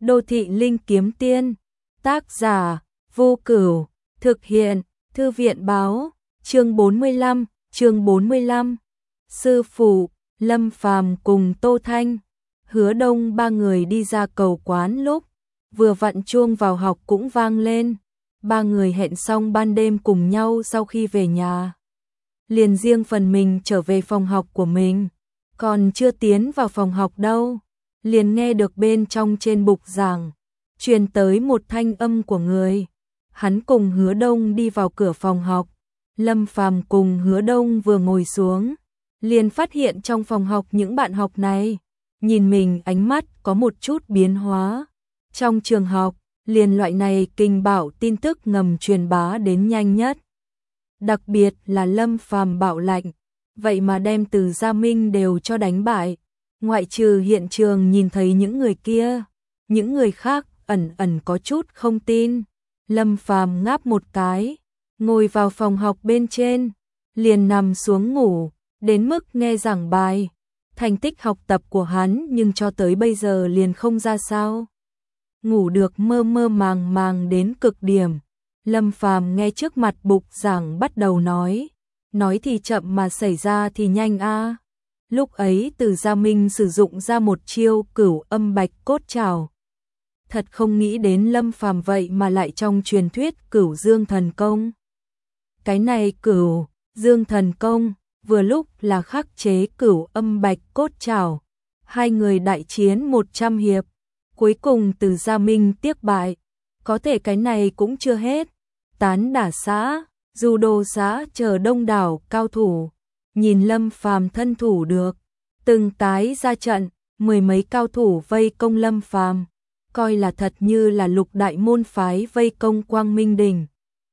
Đô thị linh kiếm tiên. Tác giả Vô Cửu. Thực hiện Thư viện báo. Chương 45. Sư phụ Lâm Phàm cùng Tô Thanh, Hứa Đông ba người đi ra cầu quán lúc vừa vặn chuông vào học cũng vang lên. Ba người hẹn xong ban đêm cùng nhau, sau khi về nhà liền riêng phần mình trở về phòng học của mình. Còn chưa tiến vào phòng học đâu, liền nghe được bên trong trên bục giảng truyền tới một thanh âm của người. Hắn cùng Hứa Đông đi vào cửa phòng học. Lâm Phàm cùng Hứa Đông vừa ngồi xuống, liền phát hiện trong phòng học những bạn học này nhìn mình ánh mắt có một chút biến hóa. Trong trường học, liền loại này kinh bảo tin tức ngầm truyền bá đến nhanh nhất. Đặc biệt là Lâm Phàm bảo lạnh, vậy mà đem Từ Gia Minh đều cho đánh bại. Ngoại trừ hiện trường nhìn thấy những người kia, những người khác ẩn ẩn có chút không tin. Lâm Phàm ngáp một cái, ngồi vào phòng học bên trên, liền nằm xuống ngủ, đến mức nghe giảng bài. Thành tích học tập của hắn nhưng cho tới bây giờ liền không ra sao. Ngủ được mơ mơ màng màng đến cực điểm. Lâm Phàm nghe trước mặt bục giảng bắt đầu nói thì chậm mà xảy ra thì nhanh a. Lúc ấy Từ Gia Minh sử dụng ra một chiêu Cửu Âm Bạch Cốt Trảo. Thật không nghĩ đến Lâm Phàm vậy mà lại trong truyền thuyết Cửu Dương Thần Công. Cái này Cửu Dương Thần Công vừa lúc là khắc chế Cửu Âm Bạch Cốt Trảo. Hai người đại chiến 100 hiệp, cuối cùng Từ Gia Minh tiếc bại. Có thể cái này cũng chưa hết. Tán đả xã, judo xã chờ đông đảo cao thủ, nhìn Lâm Phàm thân thủ được, từng tái ra trận, mười mấy cao thủ vây công Lâm Phàm, coi là thật như là lục đại môn phái vây công Quang Minh Đỉnh.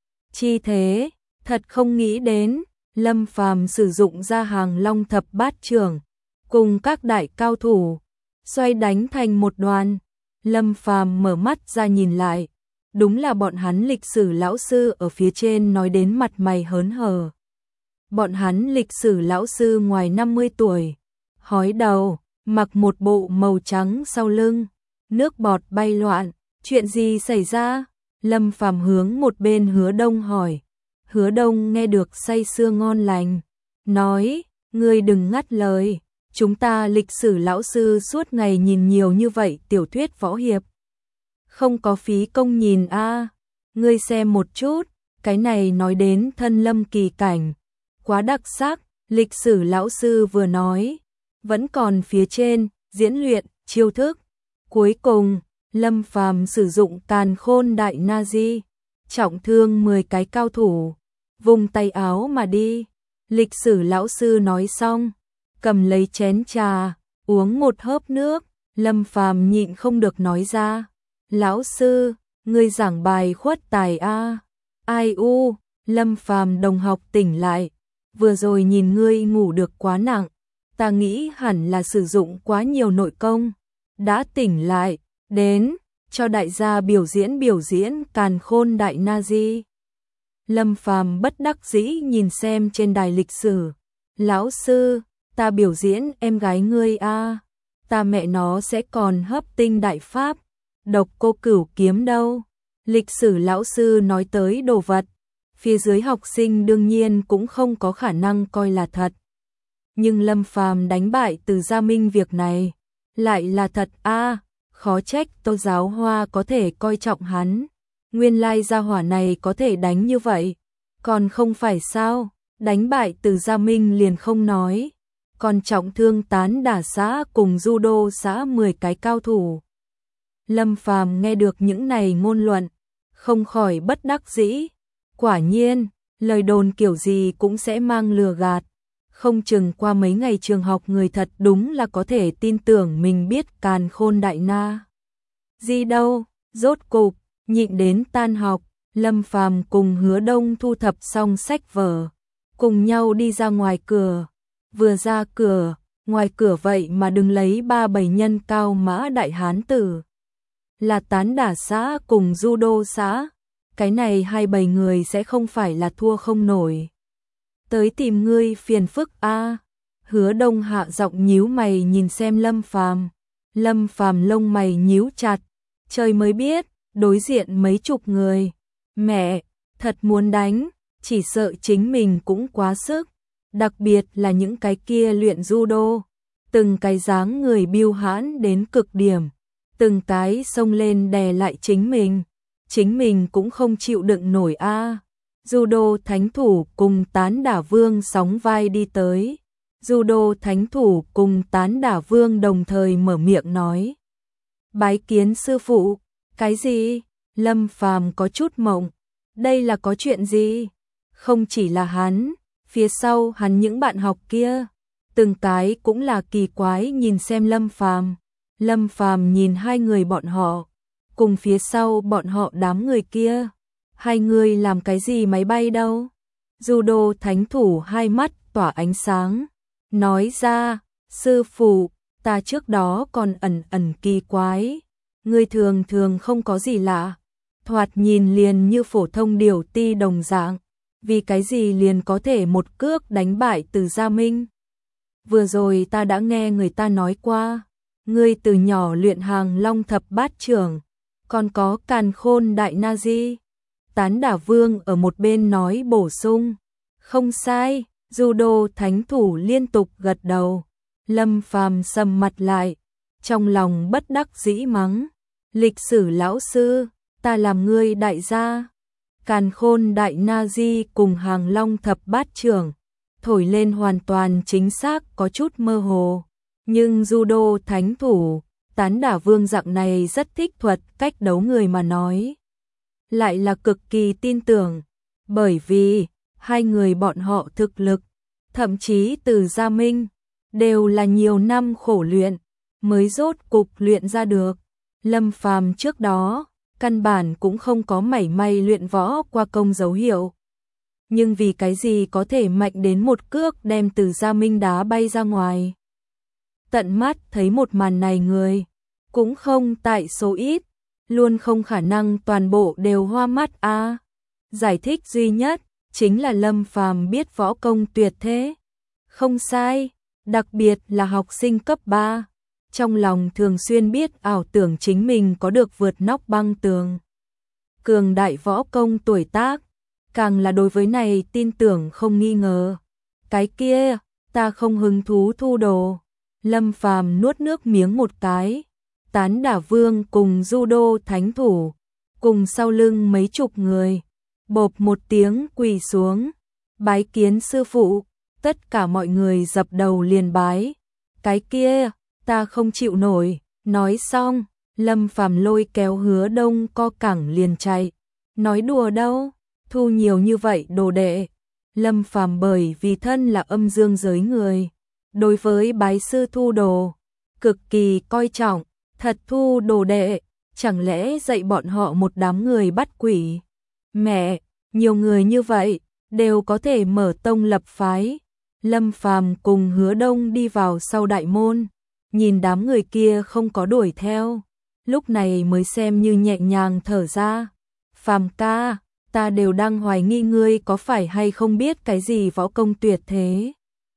Chi thế, thật không nghĩ đến, Lâm Phàm sử dụng ra Hàng Long Thập Bát Trưởng, cùng các đại cao thủ xoay đánh thành một đoàn. Lâm Phàm mở mắt ra nhìn lại, đúng là bọn hắn lịch sử lão sư ở phía trên nói đến mặt mày hớn hở. Bọn hắn lịch sử lão sư ngoài 50 tuổi, hói đầu, mặc một bộ màu trắng sau lưng, nước bọt bay loạn. Chuyện gì xảy ra? Lâm Phàm hướng một bên Hứa Đông hỏi. Hứa Đông nghe được say sưa ngon lành, nói, ngươi đừng ngắt lời, chúng ta lịch sử lão sư suốt ngày nhìn nhiều như vậy tiểu thuyết võ hiệp. Không có phí công nhìn a. Ngươi xem một chút, cái này nói đến thân lâm kỳ cảnh, quá đặc sắc. Lịch sử lão sư vừa nói, vẫn còn phía trên, diễn luyện, chiêu thức. Cuối cùng, Lâm Phàm sử dụng Càn Khôn Đại Na Di, trọng thương 10 cái cao thủ, vùng tay áo mà đi. Lịch sử lão sư nói xong, cầm lấy chén trà, uống một hớp nước. Lâm Phàm nhịn không được nói ra, lão sư, ngươi giảng bài khuất tài a. Ai u. Lâm Phàm đồng học tỉnh lại, vừa rồi nhìn ngươi ngủ được quá nặng, ta nghĩ hẳn là sử dụng quá nhiều nội công. Đã tỉnh lại, đến, cho đại gia biểu diễn Càn Khôn Đại Na Di. Lâm Phàm bất đắc dĩ nhìn xem trên đài lịch sử, lão sư, ta biểu diễn em gái ngươi a. Ta mẹ nó sẽ còn hấp tinh đại pháp, Độc Cô Cửu kiếm đâu. Lịch sử lão sư nói tới đồ vật, phía dưới học sinh đương nhiên cũng không có khả năng coi là thật. Nhưng Lâm Phàm đánh bại Từ Gia Minh việc này lại là thật a. Khó trách Tô Giáo Hoa có thể coi trọng hắn. Nguyên lai gia hỏa này có thể đánh như vậy. Còn không phải sao, đánh bại Từ Gia Minh liền không nói, còn trọng thương tán đả xã cùng judo xã 10 cái cao thủ. Lâm Phàm nghe được những này ngôn luận, không khỏi bất đắc dĩ. Quả nhiên, lời đồn kiểu gì cũng sẽ mang lừa gạt. Không chừng qua mấy ngày trường học người thật đúng là có thể tin tưởng mình biết Càn Khôn Đại Na Di đâu. Rốt cục, nhịn đến tan học, Lâm Phàm cùng Hứa Đông thu thập xong sách vở, cùng nhau đi ra ngoài cửa. Vừa ra cửa, ngoài cửa vậy mà đứng lấy 3-7 nhân cao mã đại hán tử, là tán đả xã cùng judo xã. Cái này 2-7 người sẽ không phải là thua không nổi. Tới tìm ngươi phiền phức a. Hứa Đông hạ giọng nhíu mày nhìn xem Lâm Phàm. Lâm Phàm lông mày nhíu chặt, Trời mới biết, đối diện mấy chục người. Mẹ, thật muốn đánh, chỉ sợ chính mình cũng quá sức. Đặc biệt là những cái kia luyện judo. Từng cái dáng người biêu hãn đến cực điểm. Từng cái xông lên đè lại chính mình. Chính mình cũng không chịu đựng nổi a. Judo thánh thủ cùng Tán Đả Vương sóng vai đi tới. Judo thánh thủ cùng Tán Đả Vương đồng thời mở miệng nói. Bái kiến sư phụ. Cái gì? Lâm Phàm có chút mộng. Đây là có chuyện gì? Không chỉ là hắn, phía sau hắn những bạn học kia, từng cái cũng là kỳ quái nhìn xem Lâm Phàm. Lâm Phàm nhìn hai người bọn họ, cùng phía sau bọn họ đám người kia. Hai người làm cái gì máy bay đâu? Judo thánh thủ hai mắt tỏa ánh sáng, nói ra, sư phụ, ta trước đó còn ẩn ẩn kỳ quái. Người thường thường không có gì lạ, thoạt nhìn liền như phổ thông điều ti đồng dạng, vì cái gì liền có thể một cước đánh bại Từ Gia Minh. Vừa rồi ta đã nghe người ta nói qua, ngươi từ nhỏ luyện Hàng Long thập bát trưởng, còn có Càn Khôn đại na di. Tán Đả Vương ở một bên nói bổ sung, không sai. Judo thánh thủ liên tục gật đầu. Lâm Phàm sầm mặt lại, trong lòng bất đắc dĩ mắng, lịch sử lão sư, ta làm ngươi đại gia. Càn Khôn đại na di cùng Hàng Long thập bát trưởng, thổi lên hoàn toàn chính xác có chút mơ hồ. Nhưng judo thánh thủ, Tán Đả Vương dạng này rất thích thuật cách đấu người mà nói. Lại là cực kỳ tin tưởng, bởi vì hai người bọn họ thực lực, thậm chí Từ Gia Minh, đều là nhiều năm khổ luyện, mới rốt cục luyện ra được. Lâm Phàm trước đó, căn bản cũng không có mảy may luyện võ qua công dấu hiệu. Nhưng vì cái gì có thể mạnh đến một cước đem Từ Gia Minh đá bay ra ngoài. Tận mắt thấy một màn này người, cũng không tại số ít, luôn không khả năng toàn bộ đều hoa mắt a. Giải thích duy nhất, chính là Lâm Phàm biết võ công tuyệt thế. Không sai, đặc biệt là học sinh cấp 3. Trong lòng thường xuyên biết ảo tưởng chính mình có được vượt nóc băng tường. Cường đại võ công tuổi tác, càng là đối với này tin tưởng không nghi ngờ. Cái kia, ta không hứng thú thu đồ. Lâm Phàm nuốt nước miếng một cái. Tán Đả Vương cùng judo thánh thủ, cùng sau lưng mấy chục người, bộp một tiếng quỳ xuống, bái kiến sư phụ. Tất cả mọi người dập đầu liền bái. Cái kia, ta không chịu nổi. Nói xong, Lâm Phàm lôi kéo Hứa Đông co cẳng liền chạy. Nói đùa đâu, thu nhiều như vậy đồ đệ. Lâm Phàm bởi vì thân là âm dương giới người, đối với bái sư thu đồ, cực kỳ coi trọng. Thật thu đồ đệ, chẳng lẽ dạy bọn họ một đám người bắt quỷ? Mẹ, nhiều người như vậy, đều có thể mở tông lập phái. Lâm Phàm cùng Hứa Đông đi vào sau đại môn, nhìn đám người kia không có đuổi theo, lúc này mới xem như nhẹ nhàng thở ra. Phàm ca, ta đều đang hoài nghi ngươi có phải hay không biết cái gì võ công tuyệt thế.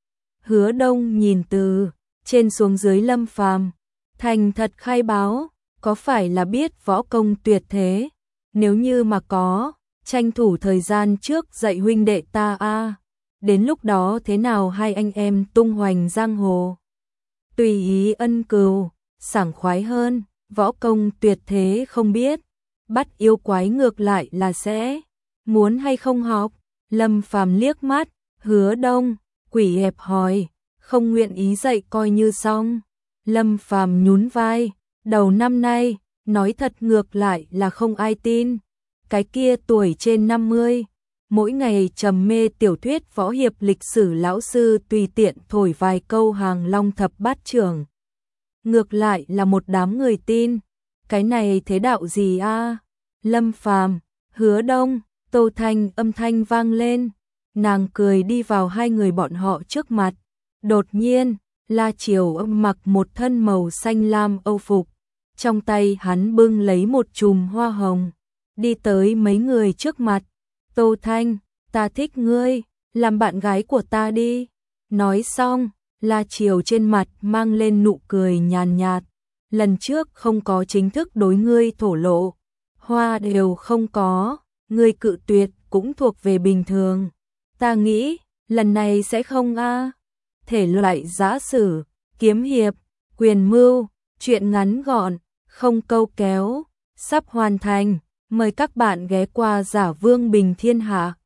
Hứa Đông nhìn từ trên xuống dưới Lâm Phàm, thành thật khai báo, có phải là biết võ công tuyệt thế? Nếu như mà có, tranh thủ thời gian trước dạy huynh đệ ta a. Đến lúc đó thế nào hai anh em tung hoành giang hồ. Tùy ý ân cừu, sảng khoái hơn, võ công tuyệt thế không biết, bắt yêu quái ngược lại là sẽ. Muốn hay không học? Lâm Phàm liếc mắt, Hứa Đông, quỷ hẹp hòi, không nguyện ý dạy coi như xong. Lâm Phàm nhún vai, đầu năm nay, nói thật ngược lại là không ai tin. Cái kia tuổi trên 50, mỗi ngày trầm mê tiểu thuyết võ hiệp lịch sử lão sư tùy tiện thổi vài câu Hàng Long thập bát trưởng. Ngược lại là một đám người tin. Cái này thế đạo gì a? Lâm Phàm, Hứa Đông, Tô Thanh âm thanh vang lên. Nàng cười đi vào hai người bọn họ trước mặt. Đột nhiên, La Triều Âm mặc một thân màu xanh lam âu phục, trong tay hắn bưng lấy một chùm hoa hồng, đi tới mấy người trước mặt. Tô Thanh, ta thích ngươi, làm bạn gái của ta đi. Nói xong, La Triều trên mặt mang lên nụ cười nhàn nhạt. lần trước không có chính thức đối ngươi thổ lộ, hoa đều không có, ngươi cự tuyệt cũng thuộc về bình thường. Ta nghĩ, lần này sẽ không a. Thể loại giã sử, kiếm hiệp, quyền mưu, truyện ngắn gọn, không câu kéo, sắp hoàn thành. Mời các bạn ghé qua Giả Vương Bình Thiên Hạ.